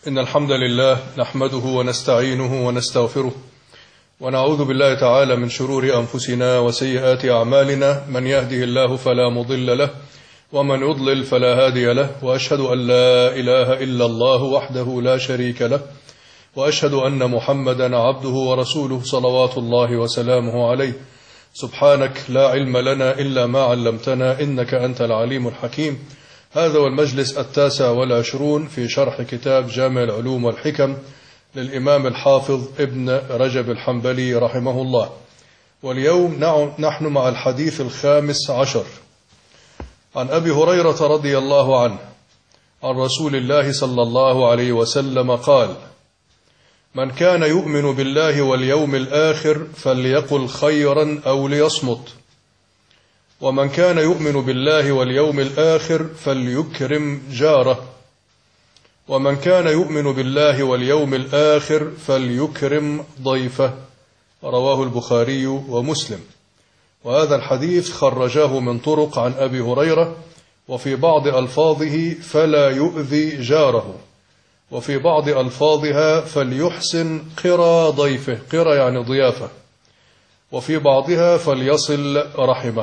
إن الحمد لله نحمده ونستعينه ونستغفره ونعوذ بالله تعالى من شرور أنفسنا وسيئات أعمالنا. من يهده الله فلا مضل له ومن يضلل فلا هادي له، وأشهد أن لا إله إلا الله وحده لا شريك له، وأشهد أن محمدا عبده ورسوله صلوات الله وسلامه عليه. سبحانك لا علم لنا إلا ما علمتنا إنك أنت العليم الحكيم. هذا هو المجلس 29 في شرح كتاب جامع العلوم والحكم للإمام الحافظ ابن رجب الحنبلي رحمه الله. واليوم نحن مع الحديث 15 عن أبي هريرة رضي الله عنه عن رسول الله صلى الله عليه وسلم قال: من كان يؤمن بالله واليوم الآخر فليقل خيرا أو ليصمت، ومن كان يؤمن بالله واليوم الآخر فليكرم جاره، ومن كان يؤمن بالله واليوم الآخر فليكرم ضيفه. رواه البخاري ومسلم. وهذا الحديث خرجاه من طرق عن أبي هريرة، وفي بعض ألفاظه فلا يؤذي جاره، وفي بعض ألفاظها فليحسن قرى ضيفه، قرى يعني ضيافة، وفي بعضها فليصل رحمه.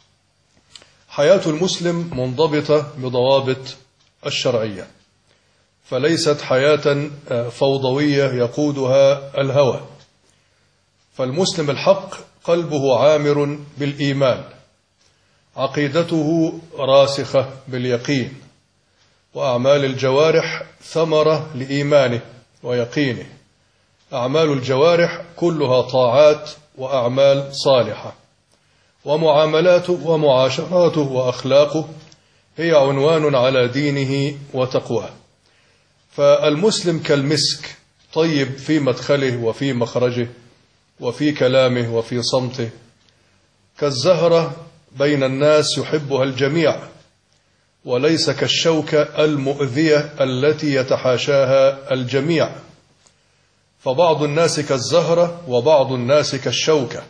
حياة المسلم منضبطة بضوابط الشرعية، فليست حياة فوضوية يقودها الهوى. فالمسلم الحق قلبه عامر بالإيمان، عقيدته راسخة باليقين، وأعمال الجوارح ثمرة لإيمانه ويقينه. أعمال الجوارح كلها طاعات وأعمال صالحة، ومعاملاته ومعاشراته وأخلاقه هي عنوان على دينه وتقواه. فالمسلم كالمسك، طيب في مدخله وفي مخرجه وفي كلامه وفي صمته، كالزهرة بين الناس يحبها الجميع، وليس كالشوكة المؤذية التي يتحاشاها الجميع. فبعض الناس كالزهرة وبعض الناس كالشوكة.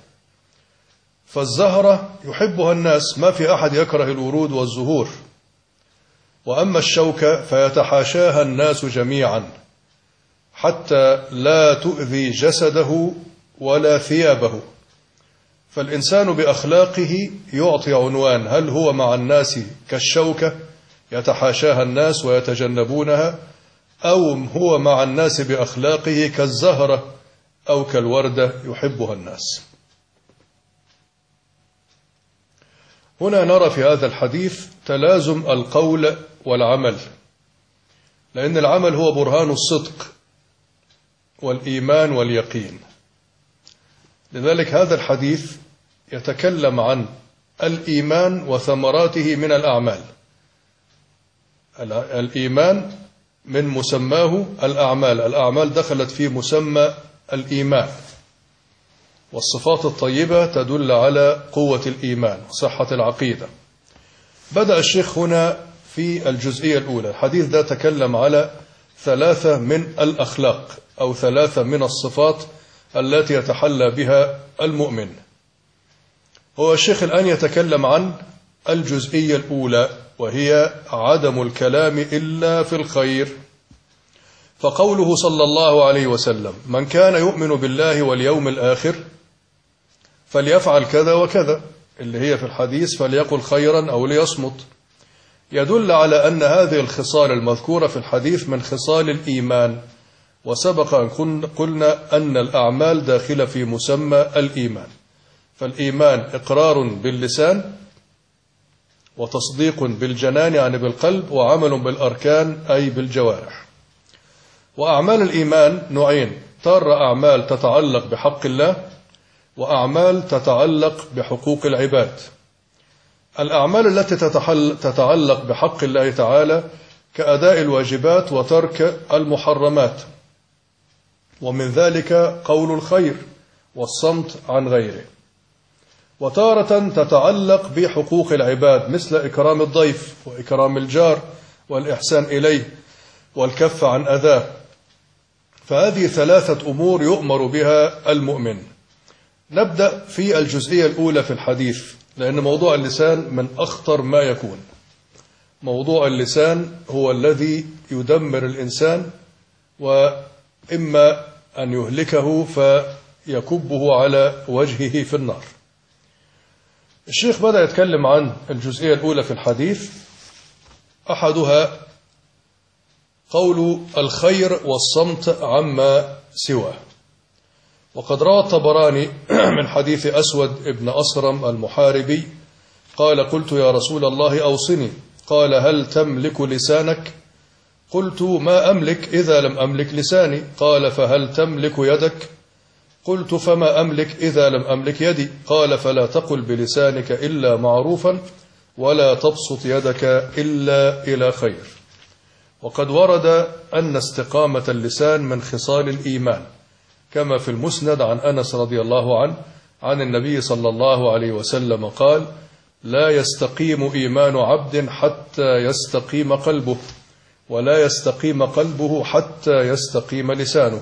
فالزهرة يحبها الناس، ما في أحد يكره الورود والزهور، وأما الشوكة فيتحاشاها الناس جميعا حتى لا تؤذي جسده ولا ثيابه. فالإنسان بأخلاقه يعطي عنوان: هل هو مع الناس كالشوكة يتحاشاها الناس ويتجنبونها، أو هو مع الناس بأخلاقه كالزهرة أو كالوردة يحبها الناس. هنا نرى في هذا الحديث تلازم القول والعمل، لأن العمل هو برهان الصدق والإيمان واليقين. لذلك هذا الحديث يتكلم عن الإيمان وثمراته من الأعمال. الإيمان من مسماه الأعمال، الأعمال دخلت في مسمى الإيمان، والصفات الطيبة تدل على قوة الإيمان وصحة العقيدة. بدأ الشيخ هنا في الجزئية الأولى. الحديث ده تكلم على 3 من الأخلاق أو 3 من الصفات التي يتحلى بها المؤمن. هو الشيخ الآن يتكلم عن الجزئية الأولى، وهي عدم الكلام إلا في الخير. فقوله صلى الله عليه وسلم: من كان يؤمن بالله واليوم الآخر فليفعل كذا وكذا، اللي هي في الحديث فليقل خيرا أو ليصمت، يدل على أن هذه الخصال المذكورة في الحديث من خصال الإيمان. وسبق أن قلنا أن الأعمال داخلة في مسمى الإيمان. فالإيمان إقرار باللسان، وتصديق بالجنان يعني بالقلب، وعمل بالأركان أي بالجوارح. وأعمال الإيمان نوعين: ترى أعمال تتعلق بحق الله، وأعمال تتعلق بحقوق العباد. الأعمال التي تتعلق بحق الله تعالى كأداء الواجبات وترك المحرمات، ومن ذلك قول الخير والصمت عن غيره. وتارة تتعلق بحقوق العباد مثل إكرام الضيف وإكرام الجار والإحسان إليه والكف عن أذاه. فهذه 3 أمور يؤمر بها المؤمن. نبدأ في الجزئية الأولى في الحديث، لأن موضوع اللسان من أخطر ما يكون. موضوع اللسان هو الذي يدمر الإنسان وإما أن يهلكه فيكبه على وجهه في النار. الشيخ بدأ يتكلم عن الجزئية الأولى في الحديث، أحدها قول الخير والصمت عما سواه. وقد روى الطبراني من حديث أسود ابن أصرم المحاربي قال: قلت يا رسول الله أوصني، قال: هل تملك لسانك؟ قلت: ما أملك إذا لم أملك لساني. قال: فهل تملك يدك؟ قلت: فما أملك إذا لم أملك يدي. قال: فلا تقل بلسانك إلا معروفا، ولا تبسط يدك إلا إلى خير. وقد ورد أن استقامة اللسان من خصال الإيمان، كما في المسند عن أنس رضي الله عنه عن النبي صلى الله عليه وسلم قال: لا يستقيم إيمان عبد حتى يستقيم قلبه، ولا يستقيم قلبه حتى يستقيم لسانه.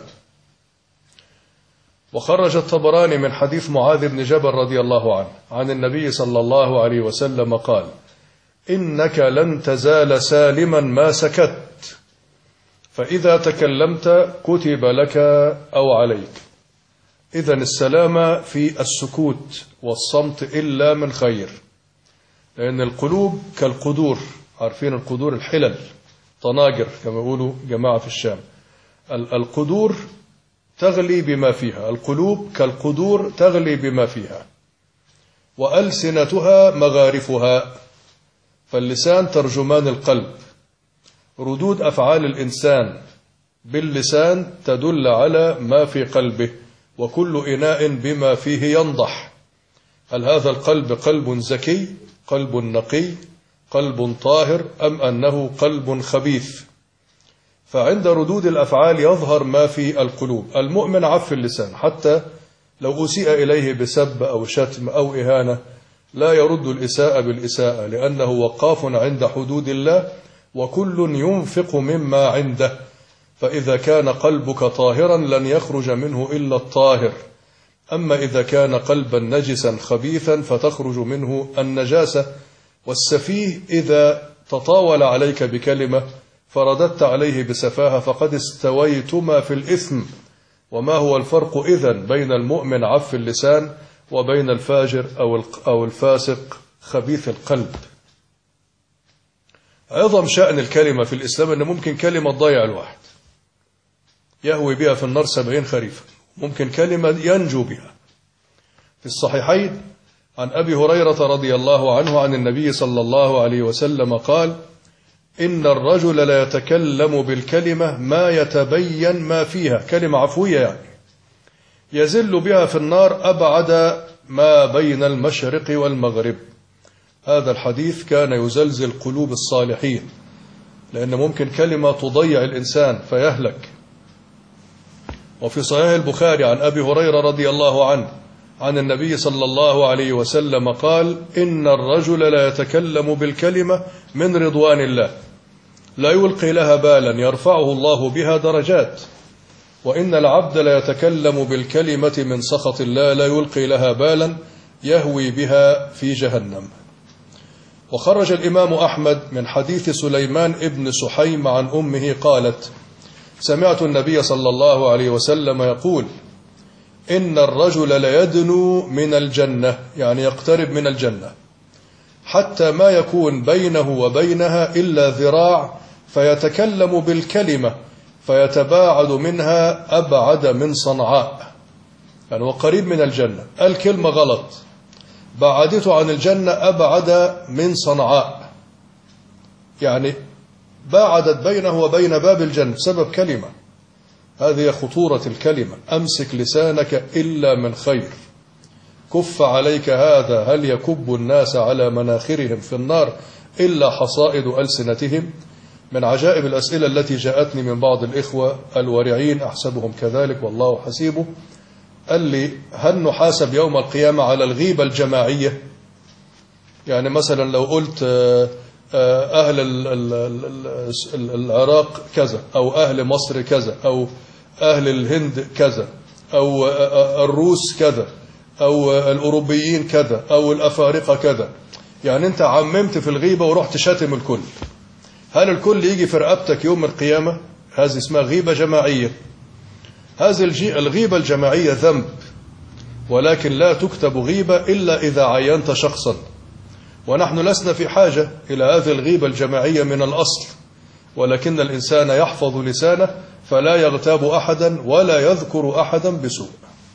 وخرج الطبراني من حديث معاذ بن جبل رضي الله عنه عن النبي صلى الله عليه وسلم قال: إنك لن تزال سالما ما سكت، فإذا تكلمت كتب لك أو عليك. إذن السلامة في السكوت والصمت إلا من خير، لأن القلوب كالقدور، عارفين القدور الحلل، طناجر كما يقولوا جماعة في الشام. القدور تغلي بما فيها، القلوب كالقدور تغلي بما فيها، وألسنتها مغارفها. فاللسان ترجمان القلب، ردود أفعال الإنسان باللسان تدل على ما في قلبه، وكل إناء بما فيه ينضح. هل هذا القلب قلب زكي، قلب نقي، قلب طاهر، أم أنه قلب خبيث؟ فعند ردود الأفعال يظهر ما في القلوب. المؤمن عف اللسان، حتى لو أسيء إليه بسب أو شتم أو إهانة لا يرد الإساءة بالإساءة، لأنه وقاف عند حدود الله، وكل ينفق مما عنده. فإذا كان قلبك طاهرا لن يخرج منه إلا الطاهر، أما إذا كان قلبا نجسا خبيثا فتخرج منه النجاسة. والسفيه إذا تطاول عليك بكلمة فرددت عليه بسفاهة فقد استويتما في الإثم. وما هو الفرق إذن بين المؤمن عف اللسان وبين الفاجر أو الفاسق خبيث القلب؟ عظم شأن الكلمة في الإسلام أن ممكن كلمة تضيع الواحد يهوي بها في النار 70 خريفا، ممكن كلمة ينجو بها. في الصحيحين عن أبي هريرة رضي الله عنه عن النبي صلى الله عليه وسلم قال: إن الرجل لا يتكلم بالكلمة ما يتبين ما فيها، كلمة عفوية يعني، يزل بها في النار أبعد ما بين المشرق والمغرب. هذا الحديث كان يزلزل قلوب الصالحين، لأن ممكن كلمة تضيع الإنسان فيهلك. وفي صحيح البخاري عن أبي هريرة رضي الله عنه عن النبي صلى الله عليه وسلم قال: إن الرجل لا يتكلم بالكلمة من رضوان الله لا يلقي لها بالا يرفعه الله بها درجات، وإن العبد لا يتكلم بالكلمة من سخط الله لا يلقي لها بالا يهوي بها في جهنم. وخرج الإمام أحمد من حديث سليمان ابن سحيم عن أمه قالت: سمعت النبي صلى الله عليه وسلم يقول: إن الرجل ليدنو من الجنة، يعني يقترب من الجنة، حتى ما يكون بينه وبينها إلا ذراع، فيتكلم بالكلمة فيتباعد منها أبعد من صنعاء. يعني هو قريب من الجنة، الكلمة غلط بعدته عن الجنة أبعد من صنعاء، يعني باعدت بينه وبين باب الجنة بسبب كلمة. هذه خطورة الكلمة. أمسك لسانك إلا من خير، كف عليك هذا، هل يكب الناس على مناخرهم في النار إلا حصائد ألسنتهم؟ من عجائب الأسئلة التي جاءتني من بعض الإخوة الورعين، أحسبهم كذلك والله حسيبه، قال لي: هل نحاسب يوم القيامة على الغيبة الجماعية؟ يعني مثلا لو قلت أهل العراق كذا، أو أهل مصر كذا، أو أهل الهند كذا، أو الروس كذا، أو الأوروبيين كذا، أو الأفارقة كذا، يعني أنت عممت في الغيبة ورحت شاتم الكل. هل الكل يجي في رقبتك يوم القيامة؟ هذه اسمها غيبة جماعية. هذه الغيبة الجماعية ذنب، ولكن لا تكتب غيبة إلا إذا عينت شخصا، ونحن لسنا في حاجة إلى هذه الغيبة الجماعية من الأصل، ولكن الإنسان يحفظ لسانه فلا يغتاب أحدا ولا يذكر أحدا بسوء،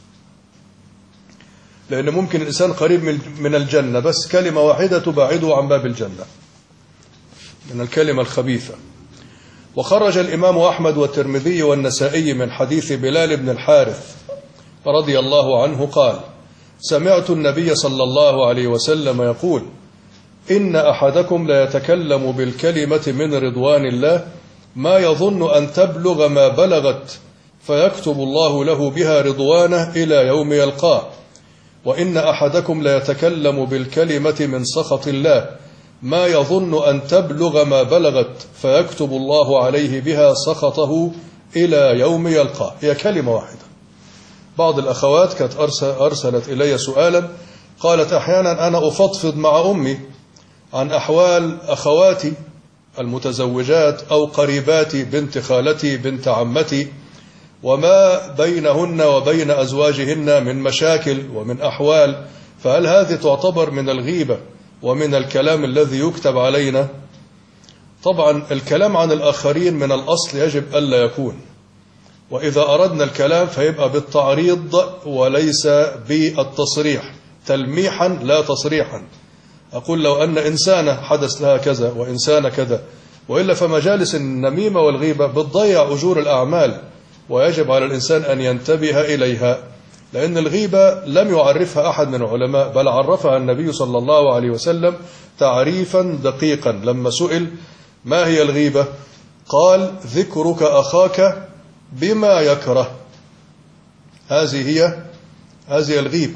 لأن ممكن الإنسان قريب من الجنة بس كلمة واحدة تبعده عن باب الجنة من الكلمة الخبيثة. وخرج الإمام أحمد والترمذي والنسائي من حديث بلال بن الحارث رضي الله عنه قال: سمعت النبي صلى الله عليه وسلم يقول: إن أحدكم لا يتكلم بالكلمة من رضوان الله ما يظن أن تبلغ ما بلغت، فيكتب الله له بها رضوانه إلى يوم يلقاه. وإن أحدكم لا يتكلم بالكلمة من سخط الله ما يظن أن تبلغ ما بلغت، فيكتب الله عليه بها سخطه إلى يوم يلقاه. هي كلمة واحدة. بعض الأخوات كانت أرسلت إلي سؤالا، قالت: أحيانا أنا أفضفض مع أمي عن أحوال أخواتي المتزوجات أو قريباتي، بنت خالتي، بنت عمتي، وما بينهن وبين أزواجهن من مشاكل ومن أحوال، فهل هذه تعتبر من الغيبة ومن الكلام الذي يكتب علينا؟ طبعا الكلام عن الآخرين من الأصل يجب ألا يكون، وإذا أردنا الكلام فيبقى بالتعريض وليس بالتصريح، تلميحا لا تصريحا. أقول لو أن إنسانة حدث لها كذا وإنسانة كذا، وإلا فمجالس النميمة والغيبة بتضيع أجور الأعمال، ويجب على الإنسان أن ينتبه إليها، لأن الغيبة لم يعرفها أحد من العلماء، بل عرفها النبي صلى الله عليه وسلم تعريفا دقيقا. لما سئل ما هي الغيبة قال: ذكرك أخاك بما يكره. هذه الغيبة.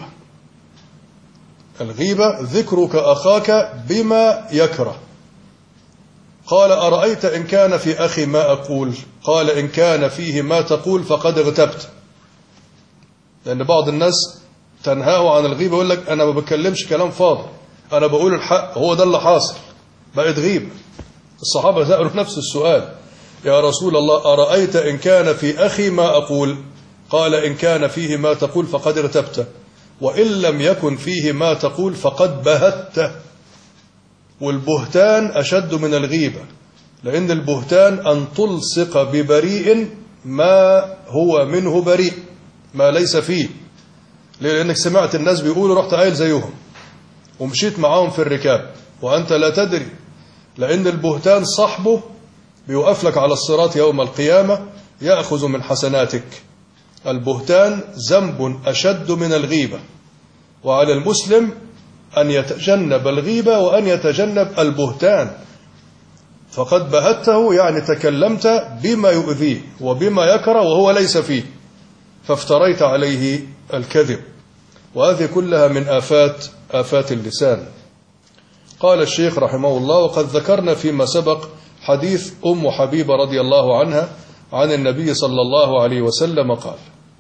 الغيبة ذكرك أخاك بما يكره. قال: أرأيت إن كان في أخي ما أقول؟ قال: إن كان فيه ما تقول فقد اغتبت. لأن بعض الناس تنهاه عن الغيبة، يقول لك أنا ما بكلمش كلام فاضي، أنا بقول الحق، هو ده اللي حاصل، بقت غيبة. الصحابة سألوا نفس السؤال: يا رسول الله أرأيت إن كان في أخي ما أقول؟ قال: إن كان فيه ما تقول فقد اغتبت، وإن لم يكن فيه ما تقول فقد بهت. والبهتان أشد من الغيبة، لأن البهتان أن تلصق ببريء ما هو منه بريء، ما ليس فيه، لأنك سمعت الناس بيقولوا رحت قايل زيهم ومشيت معاهم في الركاب وأنت لا تدري. لأن البهتان صاحبه بيوقف لك على الصراط يوم القيامة يأخذ من حسناتك. البهتان ذنب أشد من الغيبة، وعلى المسلم أن يتجنب الغيبة وأن يتجنب البهتان. فقد بهته يعني تكلمت بما يؤذيه وبما يكره وهو ليس فيه، فافتريت عليه الكذب، وهذه كلها من آفات اللسان. قال الشيخ رحمه الله: وقد ذكرنا فيما سبق حديث أم حبيبة رضي الله عنها عن النبي صلى الله عليه وسلم قال: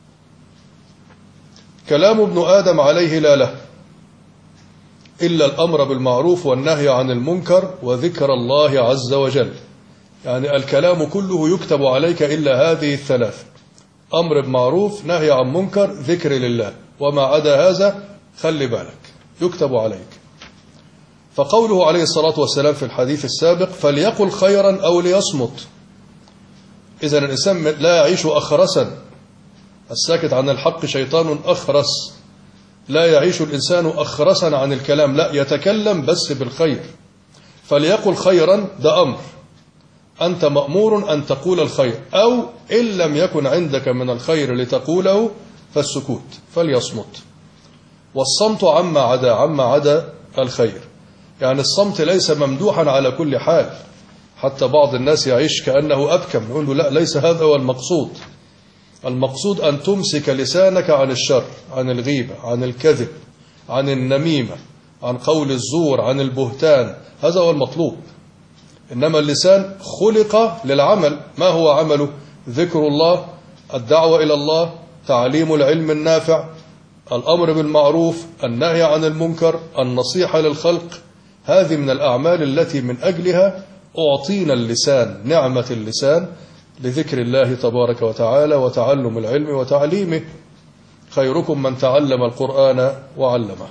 كلام ابن آدم عليه لا له إلا الأمر بالمعروف والنهي عن المنكر وذكر الله عز وجل. يعني الكلام كله يكتب عليك إلا هذه الثلاث: أمر بمعروف، نهي عن منكر، ذكر لله، وما عدا هذا خلي بالك يكتب عليك. فقوله عليه الصلاة والسلام في الحديث السابق: فليقل خيرا أو ليصمت. إذن الإنسان لا يعيش أخرسا، الساكت عن الحق شيطان أخرس. لا يعيش الإنسان أخرسا عن الكلام، لا، يتكلم بس بالخير. فليقل خيرا، ده أمر، أنت مأمور أن تقول الخير، أو إن لم يكن عندك من الخير لتقوله فالسكوت، فليصمت. والصمت عما عدا الخير. يعني الصمت ليس ممدوحا على كل حال، حتى بعض الناس يعيش كأنه أبكم، نقول له لا، ليس هذا هو المقصود. المقصود أن تمسك لسانك عن الشر، عن الغيبة، عن الكذب، عن النميمة، عن قول الزور، عن البهتان، هذا هو المطلوب. إنما اللسان خلق للعمل. ما هو عمله؟ ذكر الله، الدعوة إلى الله، تعليم العلم النافع، الأمر بالمعروف، النهي عن المنكر، النصيحة للخلق. هذه من الأعمال التي من أجلها أعطينا اللسان، نعمة اللسان، لذكر الله تبارك وتعالى وتعلم العلم وتعليمه. خيركم من تعلم القرآن وعلمه.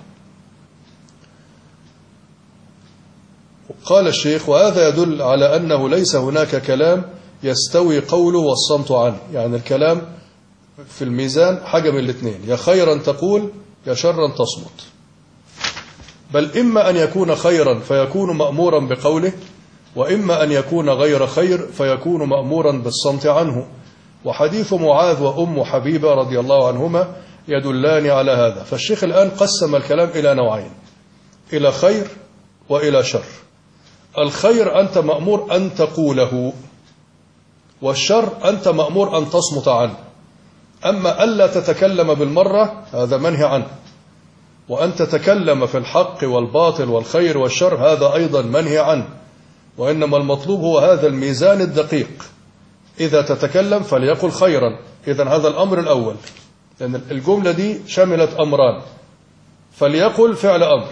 قال الشيخ: وهذا يدل على أنه ليس هناك كلام يستوي قوله والصمت عنه. يعني الكلام في الميزان حاجة من الاثنين، يا خيرا تقول يا شرا تصمت. بل إما أن يكون خيرا فيكون مأمورا بقوله، وإما أن يكون غير خير فيكون مأمورا بالصمت عنه. وحديث معاذ وأم حبيبة رضي الله عنهما يدلان على هذا. فالشيخ الآن قسم الكلام إلى نوعين، إلى خير وإلى شر. الخير أنت مأمور أن تقوله، والشر أنت مأمور أن تصمت عنه. أما ألا تتكلم بالمرة هذا منهي عنه، وأن تتكلم في الحق والباطل والخير والشر هذا أيضا منهي عنه. وإنما المطلوب هو هذا الميزان الدقيق، إذا تتكلم فليقل خيرا. إذن هذا الأمر الأول، لأن الجملة دي شملت أمران، فليقل فعل أمر،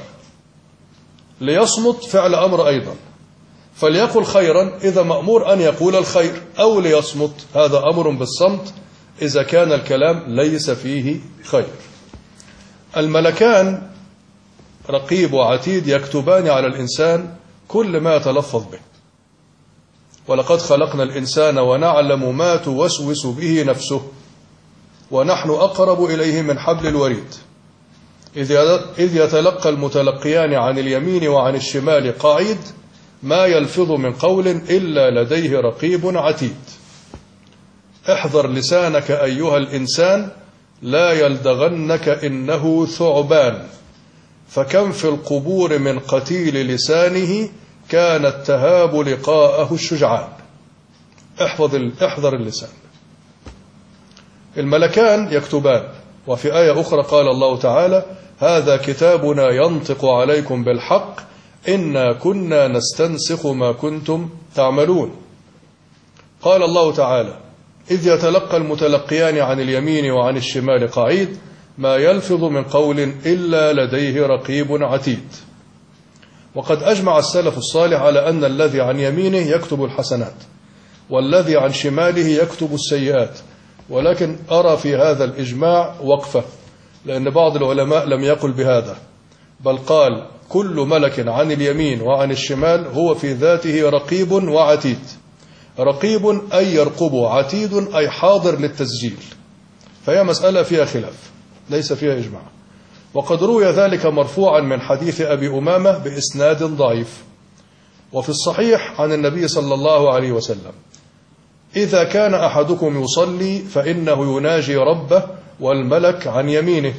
ليصمت فعل أمر أيضا. فليقل خيرا إذا مأمور أن يقول الخير، أو ليصمت هذا أمر بالصمت إذا كان الكلام ليس فيه خير. الملكان رقيب وعتيد يكتبان على الإنسان كل ما يتلفظ به. ولقد خلقنا الإنسان ونعلم ما توسوس به نفسه ونحن أقرب إليه من حبل الوريد إذ يتلقى المتلقيان عن اليمين وعن الشمال قعيد ما يلفظ من قول إلا لديه رقيب عتيد. احذر لسانك أيها الإنسان لا يلدغنك إنه ثعبان، فكم في القبور من قتيل لسانه كان التهاب لقاءه الشجعان. احذر اللسان. الملكان يكتبان. وفي آية أخرى قال الله تعالى: هذا كتابنا ينطق عليكم بالحق إنا كنا نستنسخ ما كنتم تعملون. قال الله تعالى: إذ يتلقى المتلقيان عن اليمين وعن الشمال قعيد ما يلفظ من قول إلا لديه رقيب عتيد. وقد أجمع السلف الصالح على أن الذي عن يمينه يكتب الحسنات والذي عن شماله يكتب السيئات. ولكن أرى في هذا الإجماع وقفة، لأن بعض العلماء لم يقل بهذا، بل قال كل ملك عن اليمين وعن الشمال هو في ذاته رقيب وعتيد. رقيب أي يرقب، عتيد أي حاضر للتسجيل. فهي مسألة فيها خلاف ليس فيها إجماع. وقد روي ذلك مرفوعا من حديث أبي أمامة بإسناد ضعيف. وفي الصحيح عن النبي صلى الله عليه وسلم: إذا كان أحدكم يصلي فإنه يناجي ربه والملك عن يمينه.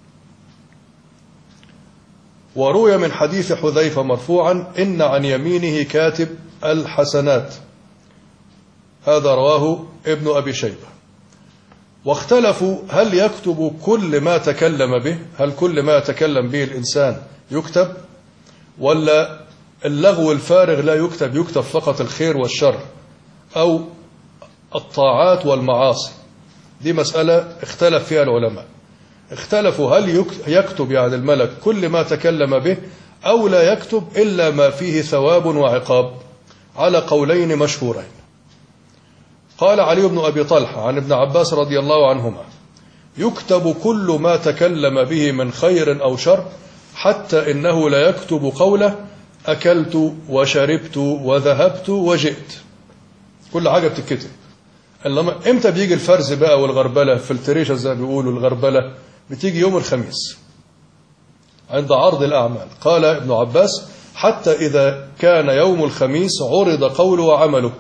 وروي من حديث حذيفة مرفوعا: إن عن يمينه كاتب الحسنات. هذا رواه ابن أبي شيبة. واختلفوا هل يكتب كل ما تكلم به، هل كل ما يتكلم به الإنسان يكتب، ولا اللغو الفارغ لا يكتب، يكتب فقط الخير والشر أو الطاعات والمعاصي. دي مسألة اختلف فيها العلماء. اختلفوا هل يكتب يعني الملك كل ما تكلم به أو لا يكتب إلا ما فيه ثواب وعقاب، على قولين مشهورين. قال علي بن أبي طلحة عن ابن عباس رضي الله عنهما: يكتب كل ما تكلم به من خير أو شر، حتى إنه لا يكتب قوله أكلت وشربت وذهبت وجئت. كل حاجة بتتكتب. امتى بيجي الفرز بقى والغربلة في التريشة زي ما بيقولوا؟ الغربلة بتيجي يوم الخميس عند عرض الأعمال. قال ابن عباس: حتى إذا كان يوم الخميس عرض قوله وعمله،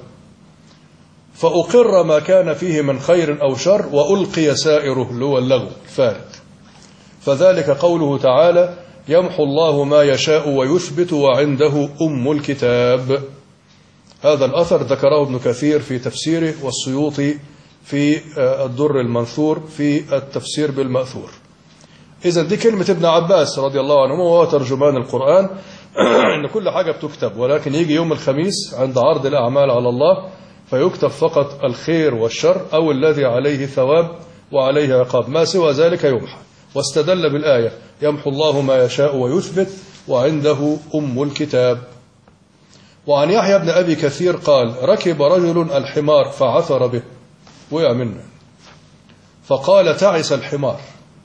فأقر ما كان فيه من خير أو شر وألقي سائره اللي هو اللغو الفارغ. فذلك قوله تعالى: يمحو الله ما يشاء ويثبت وعنده أم الكتاب. هذا الأثر ذكره ابن كثير في تفسيره، والسيوطي في الدر المنثور في التفسير بالمأثور. إذا دي كلمة ابن عباس رضي الله عنه وهو ترجمان القرآن إن كل حاجة بتكتب، ولكن يجي يوم الخميس عند عرض الأعمال على الله فيكتب فقط الخير والشر أو الذي عليه ثواب وعليه عقاب، ما سوى ذلك يمحى. واستدل بالآية: يمحو الله ما يشاء ويثبت وعنده أم الكتاب. وعن يحيى بن أبي كثير قال ركب رجل الحمار فعثر به، وقع منه، فقال تعس الحمار.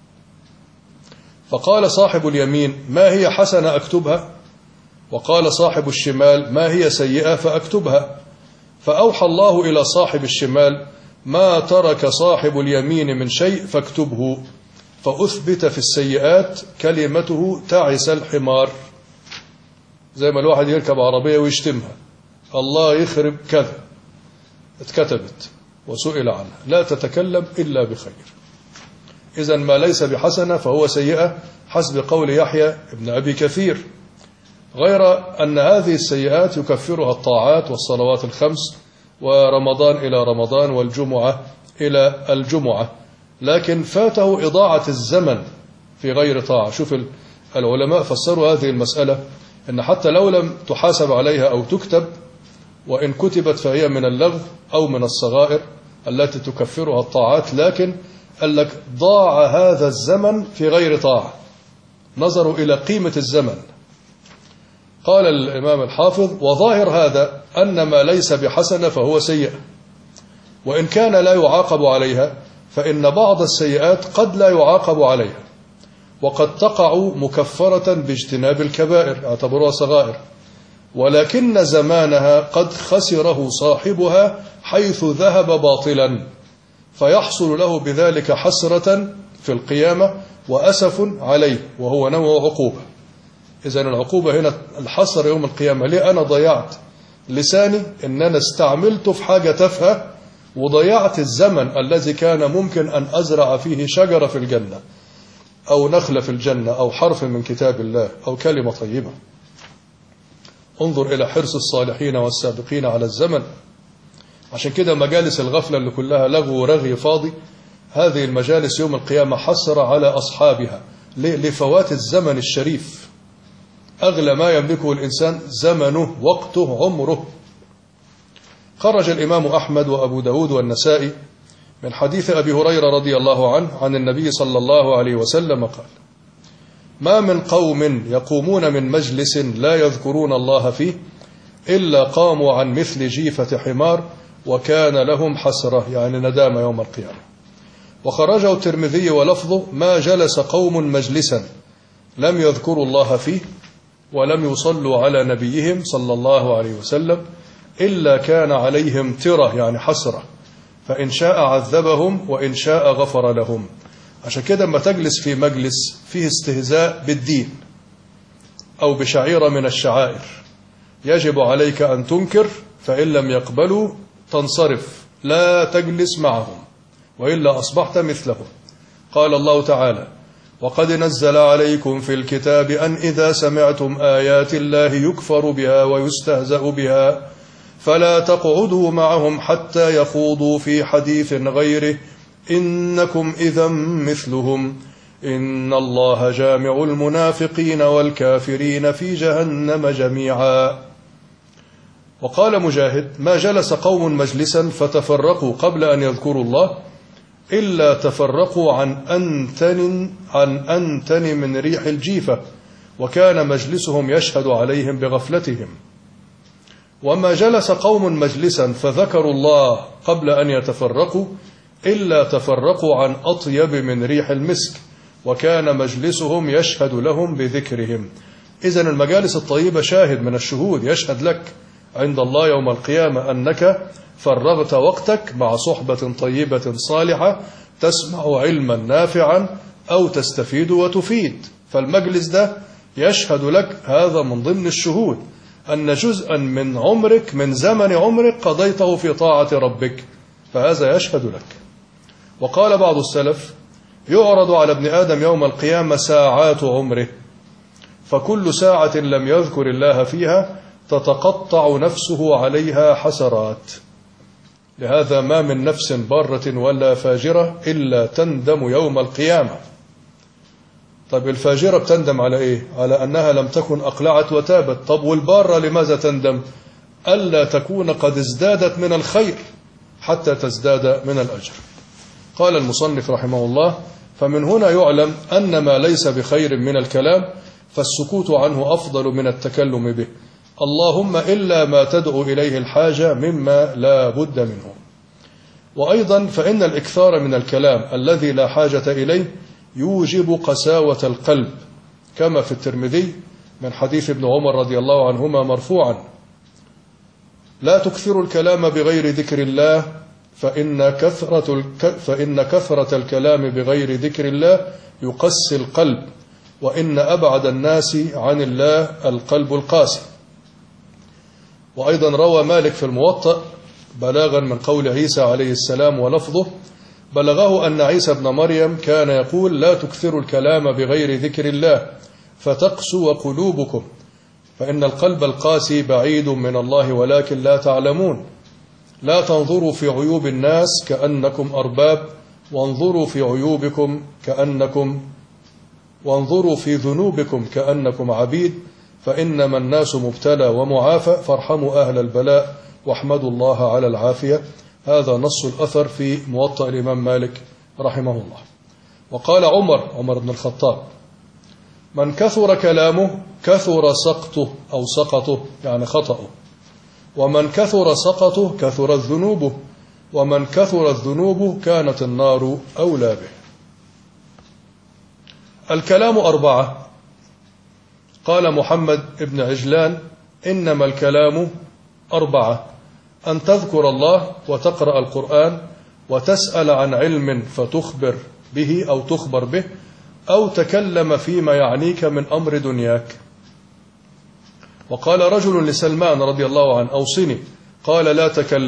فقال صاحب اليمين ما هي حسنة أكتبها؟ وقال صاحب الشمال ما هي سيئة فأكتبها؟ فأوحى الله إلى صاحب الشمال ما ترك صاحب اليمين من شيء فاكتبه، فأثبت في السيئات كلمته تعس الحمار. زي ما الواحد يركب عربية ويشتمها الله يخرب كذا، اتكتبت وسئل عنها، لا تتكلم إلا بخير. إذن ما ليس بحسنة فهو سيئة حسب قول يحيى ابن أبي كثير، غير أن هذه السيئات يكفرها الطاعات والصلوات الخمس ورمضان إلى رمضان والجمعة إلى الجمعة، لكن فاته إضاعة الزمن في غير طاعة. شوف العلماء فسروا هذه المسألة أن حتى لو لم تحاسب عليها أو تكتب، وإن كتبت فهي من اللغو أو من الصغائر التي تكفرها الطاعات، لكن قال لك ضاع هذا الزمن في غير طاعة، نظروا إلى قيمة الزمن. قال الإمام الحافظ وظاهر هذا أن ما ليس بحسنة فهو سيئة، وإن كان لا يعاقب عليها فإن بعض السيئات قد لا يعاقب عليها، وقد تقع مكفرة باجتناب الكبائر اعتبروها صغائر، ولكن زمانها قد خسره صاحبها حيث ذهب باطلا، فيحصل له بذلك حسرة في القيامة وأسف عليه، وهو نوع عقوبة. إذن العقوبة هنا الحسرة يوم القيامة. ليه أنا ضيعت لساني؟ إن أنا استعملته في حاجة تافهة، وضيعت الزمن الذي كان ممكن أن أزرع فيه شجرة في الجنة أو نخلة في الجنة أو حرف من كتاب الله أو كلمة طيبة. انظر إلى حرص الصالحين والسابقين على الزمن. عشان كده مجالس الغفلة اللي كلها لغو ورغي فاضي، هذه المجالس يوم القيامة حسرة على أصحابها لفوات الزمن الشريف. أغلى ما يملكه الإنسان زمنه، وقته، عمره. خرج الإمام أحمد وأبو داود والنسائي من حديث أبي هريرة رضي الله عنه عن النبي صلى الله عليه وسلم قال ما من قوم يقومون من مجلس لا يذكرون الله فيه إلا قاموا عن مثل جيفة حمار وكان لهم حسرة، يعني ندامة يوم القيامة. وخرجه الترمذي ولفظه ما جلس قوم مجلسا لم يذكروا الله فيه ولم يصلوا على نبيهم صلى الله عليه وسلم إلا كان عليهم ترة، يعني حسرة، فإن شاء عذبهم وإن شاء غفر لهم. عشان كده ما تجلس في مجلس فيه استهزاء بالدين أو بشعيرة من الشعائر يجب عليك أن تنكر، فإن لم يقبلوا تنصرف، لا تجلس معهم وإلا أصبحت مثلهم. قال الله تعالى وقد نزل عليكم في الكتاب أن إذا سمعتم آيات الله يكفر بها ويستهزأ بها فلا تقعدوا معهم حتى يخوضوا في حديث غيره إنكم إذا مثلهم إن الله جامع المنافقين والكافرين في جهنم جميعا. وقال مجاهد ما جلس قوم مجلسا فتفرقوا قبل أن يذكروا الله إلا تفرقوا عن أنتن من ريح الجيفة وكان مجلسهم يشهد عليهم بغفلتهم. وما جلس قوم مجلسا فذكروا الله قبل أن يتفرقوا إلا تفرقوا عن أطيب من ريح المسك وكان مجلسهم يشهد لهم بذكرهم. إذن المجالس الطيبة شاهد من الشهود، يشهد لك عند الله يوم القيامة أنك فرغت وقتك مع صحبة طيبة صالحة تسمع علما نافعا أو تستفيد وتفيد، فالمجلس ده يشهد لك. هذا من ضمن الشهود أن جزءا من عمرك من زمن عمرك قضيته في طاعة ربك، فهذا يشهد لك. وقال بعض السلف يعرض على ابن آدم يوم القيامة ساعات عمره، فكل ساعة لم يذكر الله فيها تتقطع نفسه عليها حسرات. لهذا ما من نفس بارة ولا فاجرة إلا تندم يوم القيامة. طيب الفاجرة بتندم على إيه؟ على أنها لم تكن أقلعت وتابت. طب والبارة لماذا تندم؟ ألا تكون قد ازدادت من الخير حتى تزداد من الأجر. قال المصنف رحمه الله فمن هنا يعلم أن ما ليس بخير من الكلام فالسكوت عنه أفضل من التكلم به، اللهم إلا ما تدعو إليه الحاجة مما لا بد منه. وأيضا فإن الإكثار من الكلام الذي لا حاجة إليه يوجب قساوة القلب، كما في الترمذي من حديث ابن عمر رضي الله عنهما مرفوعا: لا تكثروا الكلام بغير ذكر الله فإن كثرة الكلام بغير ذكر الله يقسي القلب، وإن أبعد الناس عن الله القلب القاسي. وأيضا روى مالك في الموطأ بلاغا من قول عيسى عليه السلام ولفظه: بلغه أن عيسى بن مريم كان يقول: لا تكثروا الكلام بغير ذكر الله فتقسو قلوبكم، فإن القلب القاسي بعيد من الله ولكن لا تعلمون. لا تنظروا في عيوب الناس كأنكم أرباب، وانظروا في ذنوبكم كأنكم عبيد، فإنما الناس مبتلى ومعافى، فارحموا أهل البلاء واحمدوا الله على العافية. هذا نص الأثر في موطأ الإمام مالك رحمه الله. وقال عمر بن الخطاب: من كثر كلامه كثر سقطه أو سقطه، يعني خطأه، ومن كثر سقطه كثرت ذنوبه، ومن كثرت ذنوبه كانت النار أولى به. الكلام 4. قال محمد بن عجلان: إنما الكلام 4: أن تذكر الله وتقرأ القرآن وتسأل عن علم فتخبر به أو تخبر به، أو تكلم فيما يعنيك من أمر دنياك. وقال رجل لسلمان رضي الله عنه: أوصني. قال: لا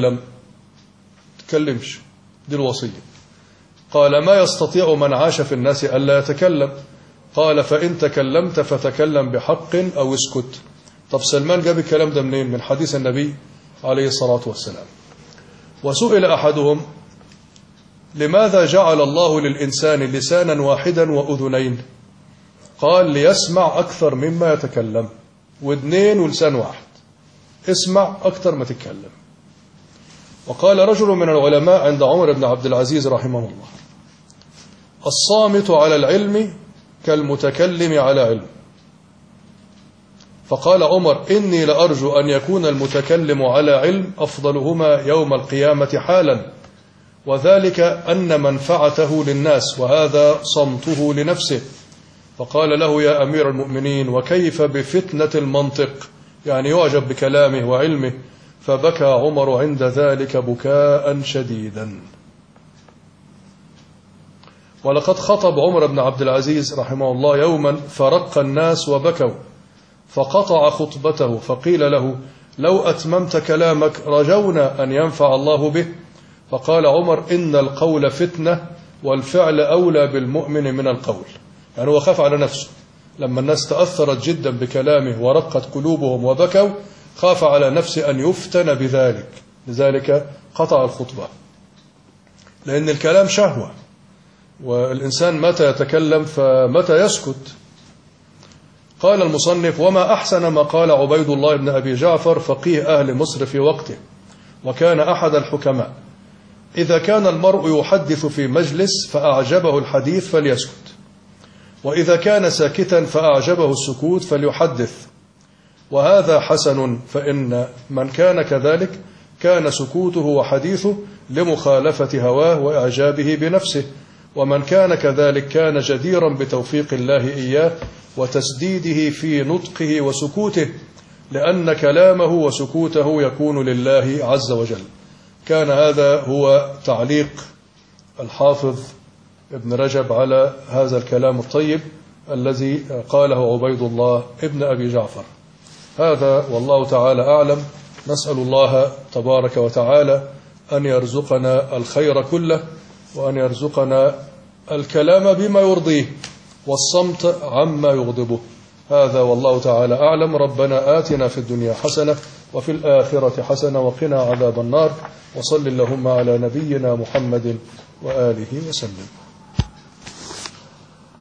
تكلمش، دي الوصية. قال: ما يستطيع من عاش في الناس ألا يتكلم؟ قال: فإن تكلمت فتكلم بحق أو اسكت. طب سلمان جاب الكلام ده منين؟ من حديث النبي عليه الصلاة والسلام. وسئل أحدهم: لماذا جعل الله للإنسان لسانا واحدا وأذنين؟ قال: ليسمع أكثر مما يتكلم. ودنين ولسان واحد، اسمع أكثر ما تتكلم. وقال رجل من العلماء عند عمر بن عبد العزيز رحمه الله: الصامت على العلم كالمتكلم على علم. فقال عمر: إني لأرجو أن يكون المتكلم على علم أفضلهما يوم القيامة حالا، وذلك أن منفعته للناس، وهذا صمته لنفسه. فقال له: يا أمير المؤمنين، وكيف بفتنة المنطق؟ يعني يعجب بكلامه وعلمه. فبكى عمر عند ذلك بكاء شديدا. ولقد خطب عمر بن عبد العزيز رحمه الله يوما فرق الناس وبكوا، فقطع خطبته، فقيل له: لو أتممت كلامك رجونا أن ينفع الله به. فقال عمر: إن القول فتنة، والفعل أولى بالمؤمن من القول. يعني هو خاف على نفسه، لما الناس تأثرت جدا بكلامه ورقت قلوبهم وبكوا، خاف على نفسه أن يفتن بذلك، لذلك قطع الخطبة. لأن الكلام شهوة، والإنسان متى يتكلم فمتى يسكت. قال المصنف: وما أحسن ما قال عبيد الله بن أبي جعفر فقيه أهل مصر في وقته، وكان أحد الحكماء: إذا كان المرء يحدث في مجلس فأعجبه الحديث فليسكت، وإذا كان ساكتا فأعجبه السكوت فليحدث. وهذا حسن، فإن من كان كذلك كان سكوته وحديثه لمخالفة هواه وإعجابه بنفسه، ومن كان كذلك كان جديرا بتوفيق الله إياه وتسديده في نطقه وسكوته، لأن كلامه وسكوته يكون لله عز وجل. كان هذا هو تعليق الحافظ ابن رجب على هذا الكلام الطيب الذي قاله عبيد الله ابن أبي جعفر. هذا والله تعالى أعلم. نسأل الله تبارك وتعالى أن يرزقنا الخير كله، وأن يرزقنا الكلام بما يرضيه والصمت عما يغضبه. هذا والله تعالى أعلم. ربنا آتنا في الدنيا حسنة وفي الآخرة حسنة وقنا عذاب النار. وصل اللهم على نبينا محمد وآله وسلم.